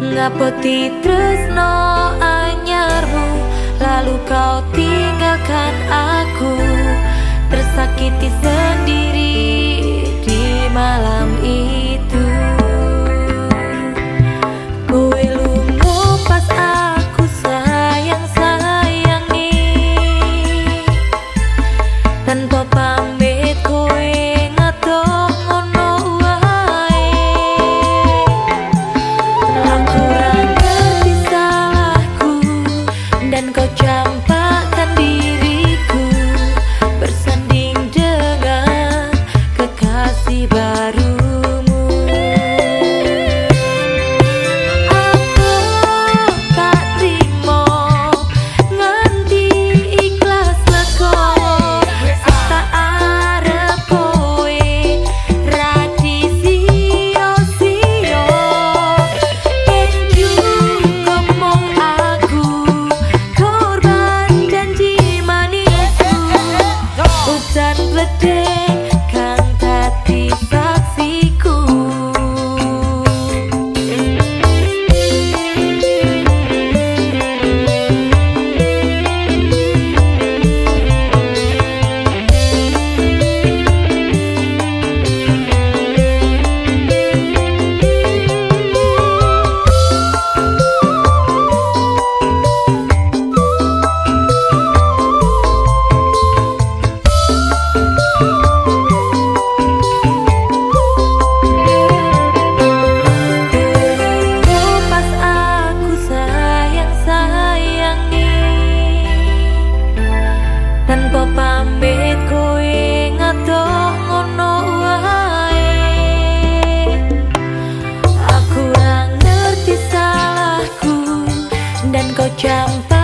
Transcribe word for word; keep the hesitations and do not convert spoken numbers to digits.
Ngapoti tresno anyarmu, lalu kau tinggalkan aku, tersakiti sendiri di malam itu. Kowe lunga pas aku sayang-sayangi, tanpa pamit kowe ngetok ngono wae. Aku ora ngerti salahku dan kau campakkan diriku bersanding dengan kekasih barumu. Aku tak trimo nganti ikhlas lekor, tak arep kowe radi sio-sio. Enju ngomong aku korban janji manisku, hujan bledek kang dadi saksiku. Pas aku sayang-sayangi, tanpa pamit kowe ngetok ngono wae. Aku ora ngerti salahku dan kau campak